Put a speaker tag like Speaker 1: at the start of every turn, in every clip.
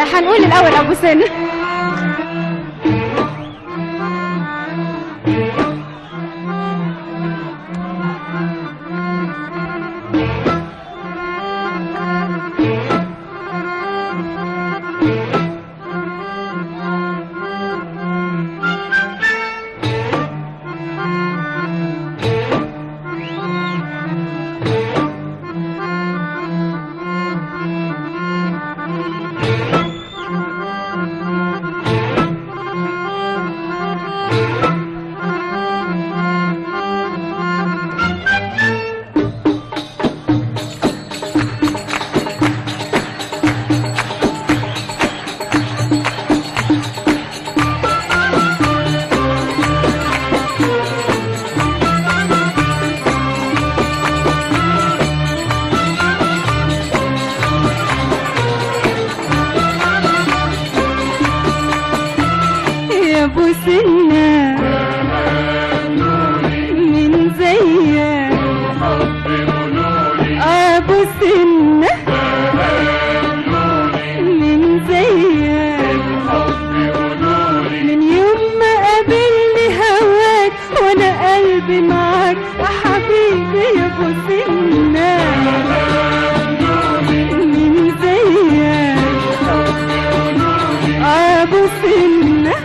Speaker 1: هنقول الاول ابو سن. ابو سنة من زيك ابو سنة من زيك من يوم ما قابلني هواك وانا قلبي معاك يا حبيبي يا ابو سنة من زيك ابو سنة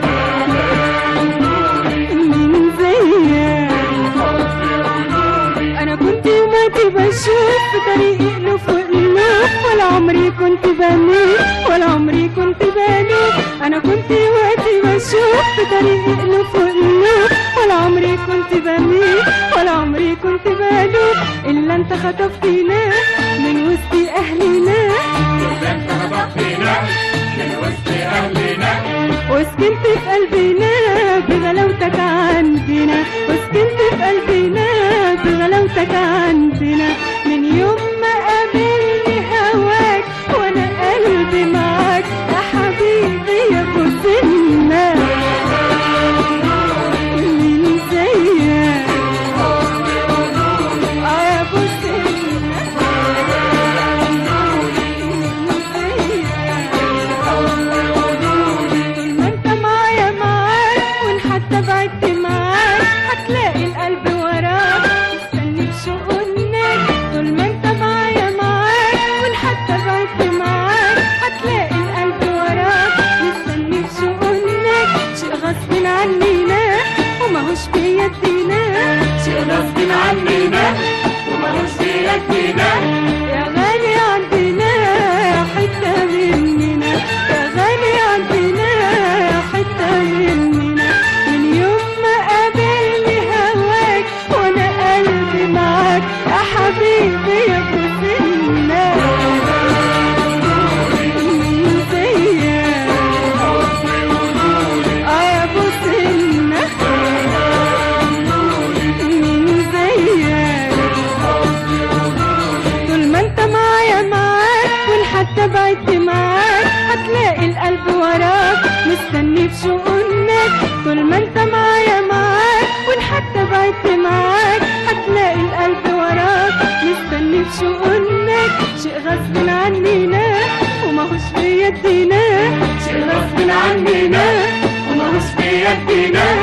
Speaker 1: بشوف في طريقي ألوف وألوف ولا عمري كنت بميل ولا عمري كنت بلوف. أنا كنت وقتي بشوف في طريقي ألوف وألوف ولا عمري كنت بميل ولا عمري كنت بلوف. إلا أنت خطفتينا من وسط أهلنا إلا أنت خطفتينا من وسط أهلنا وسكنت في قلبنا بغلاوتك عندنا وسكنت في قلبنا بغلاوتك عندنا. من يوم ما قابلني هواك وانا قلبي معاك يا حبيبي يا ابو سنة من زيك يا ابو سنة من زيك. طول ما انت معايا معاك وان حتى بعدت معاك هتلاقي القلب وراك مستني بشوق. طول ما انت معايا معاك وان حتى بعدت معاك هتلاقي القلب وراك مستني بشوقك. شيء غصب عنينا وماهوش بيدينا شيء غصب عنينا وماهوش بيدينا. يا غالي عندنا يا حتة مننا يا غالي عندنا يا حتة مننا. من يوم ما قابلني هواك وانا قلبي معاك يا حبيبي يا ابو سنة من زيك يا ابو سنة من زيك. طول ما انت معايا معاك وان حتى بعدت معاك هتلاقي القلب وراك مستني بشوقك. طول ما انت معايا معاك وان حتى بعدت معاك هتلاقي القلب وراك مستني بشوقك. شيء غصب عنينا وماهوش بيدينا شيء غصب عنينا وماهوش بيدينا.